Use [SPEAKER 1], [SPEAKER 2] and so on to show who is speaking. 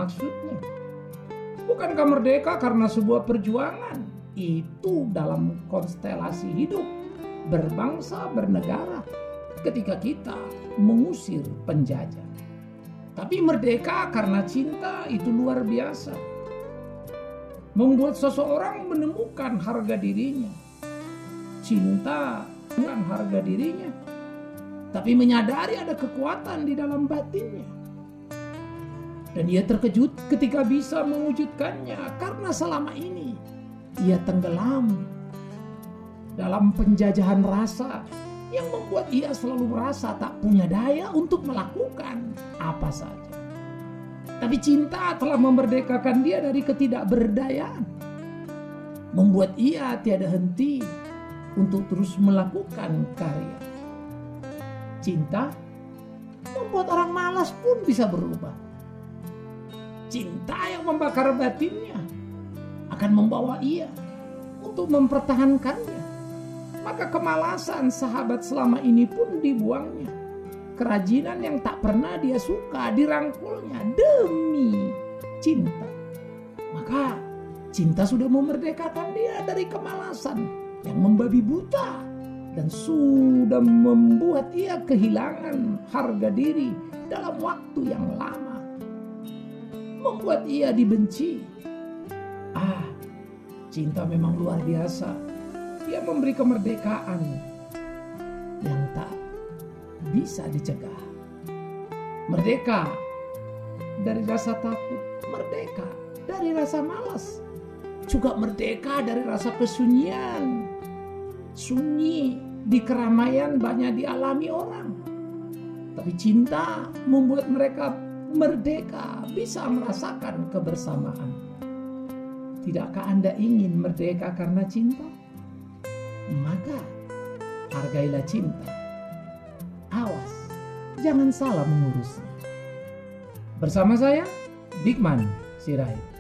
[SPEAKER 1] maksudnya? Bukankah merdeka karena sebuah perjuangan? Itu dalam konstelasi hidup, berbangsa, bernegara, ketika kita mengusir penjajah. Tapi merdeka karena cinta itu luar biasa. Membuat seseorang menemukan harga dirinya. Cinta bukan harga dirinya, tapi menyadari ada kekuatan di dalam batinnya. Dan ia terkejut ketika bisa mewujudkannya, karena selama ini ia tenggelam dalam penjajahan rasa yang membuat ia selalu merasa tak punya daya untuk melakukan apa saja. Tapi cinta telah memerdekakan dia dari ketidakberdayaan, membuat ia tiada henti untuk terus melakukan karya. Cinta membuat orang malas pun bisa berubah. Cinta yang membakar batinnya akan membawa ia untuk mempertahankannya. Maka kemalasan sahabat selama ini pun dibuangnya. Kerajinan yang tak pernah dia suka dirangkulnya demi cinta. Maka cinta sudah memerdekakan dia dari kemalasan yang membabi buta dan sudah membuat ia kehilangan harga diri dalam waktu yang lama. Membuat ia dibenci. Cinta memang luar biasa. Dia memberi kemerdekaan yang tak bisa dicegah. Merdeka dari rasa takut, merdeka dari rasa malas, juga merdeka dari rasa kesunyian. Sunyi di keramaian banyak dialami orang, tapi cinta membuat mereka merdeka, bisa merasakan kebersamaan. Tidakkah Anda ingin merdeka karena cinta? Maka hargailah cinta. Awas, jangan salah mengurusnya. Bersama saya, Bigman Sirait.